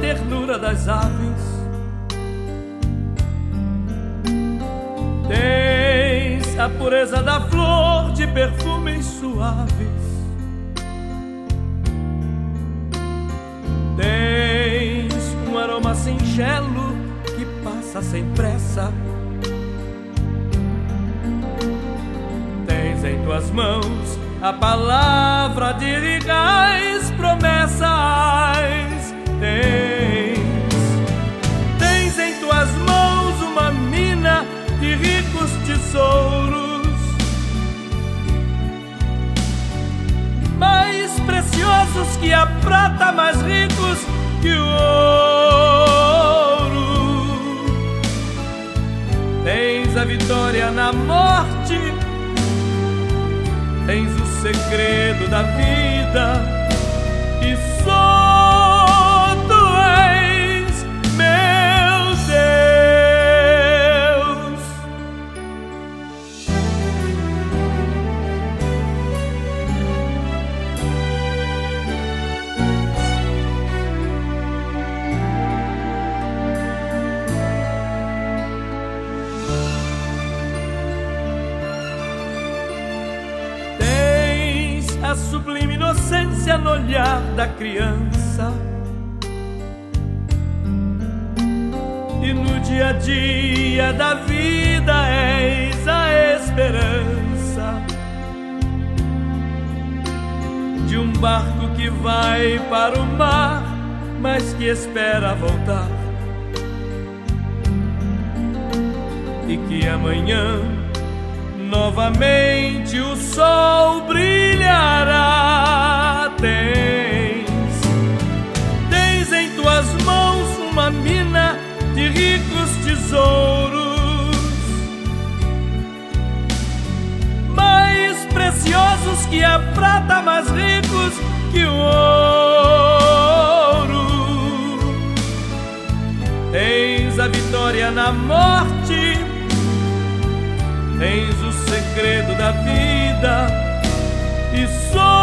ternura das aves. Tens a pureza da flor de perfumes suaves. Tens um aroma singelo que passa sem pressa. Tens em tuas mãos a palavra de irreais promessas. Tens em tuas mãos uma mina de ricos tesouros, mais preciosos que a prata, mais ricos que o ouro. Tens a vitória na morte, tens o segredo da vida, e só tu és meu Deus. Tens a sublime inocência no olhar da criança, e no dia a dia da vida és a esperança de um barco que vai para o mar, mas que espera voltar, e que amanhã novamente o sol brilhará. Tens em tuas mãos uma mina de ricos tesouros, mais preciosos que a prata, mais ricos que o ouro. Tens a vitória na morte, tens o segredo da vida, e só